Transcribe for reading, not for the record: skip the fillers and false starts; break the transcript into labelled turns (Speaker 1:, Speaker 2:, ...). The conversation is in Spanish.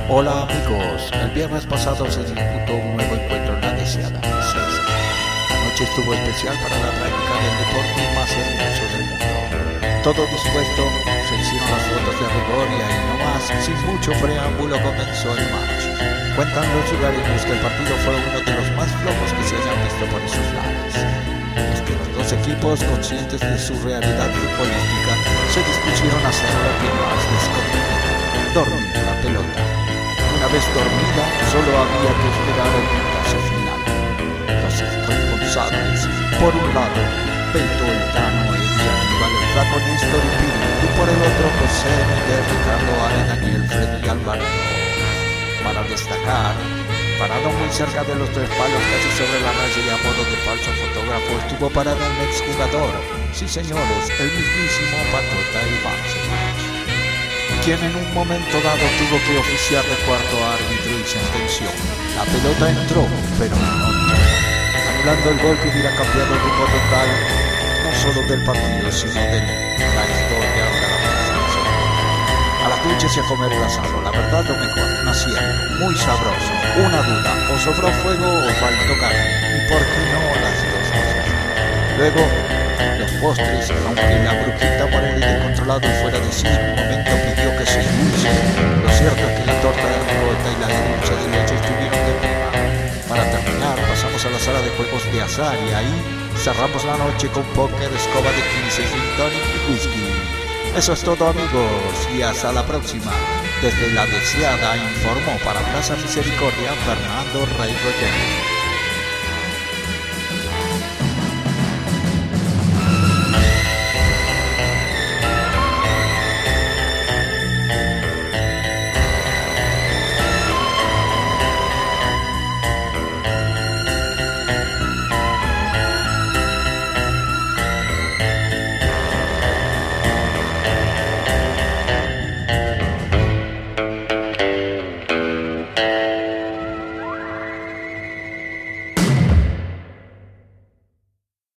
Speaker 1: Hola amigos, el viernes pasado se disputó un nuevo encuentro en la deseada sexta. La noche estuvo especial para la práctica del deporte más hermoso del mundo. Todo dispuesto, se hicieron las fotos de rigor y ahí nomás, sin mucho preámbulo, comenzó el match. Cuentan los lugareños que el partido fue uno de los más flojos que se hayan visto por esos lados. Es que los dos equipos, conscientes de su realidad futbolística, se dispusieron a hacer lo que más les convenía: dormir la pelota. Una vez dormida, solo había que esperar el pitazo final. Los responsables, por un lado, Beto el Tano, Eddie Aníbal, el Flaco Néstor y Piri, y por el otro, José Miguel, Ricardo, Ale, Daniel, Freddy y Álvaro. Para destacar, parado muy cerca de los tres palos, casi sobre la raya y a modo de falso fotógrafo, estuvo parado un exjugador. Sí señores, el mismísimo Patota Ivancevich, quien en un momento dado tuvo que oficiar de cuarto árbitro y sentenció: la pelota entró, pero no entró, anulando el gol que hubiera cambiado el rumbo total, no solo del partido, sino de la historia de la presentación. A las duchas y a comer el asado, la verdad lo mejor, un asiento muy sabroso. Una duda: o sobró fuego o faltó carne, y por qué no las dos cosas. Luego, los postres, aunque la brujita por el descontrolado y fuera de sí, en un momento pidió que se dulce. Lo cierto es que la torta de ricota y la de dulce de leche estuvieron de prima. Para terminar, pasamos a la sala de juegos de azar y ahí cerramos la noche con póker, escoba de 15, gin tonic y whisky. Eso es todo amigos, y hasta la próxima. Desde la deseada informó para Plaza Misericordia Fernando Rey Roger.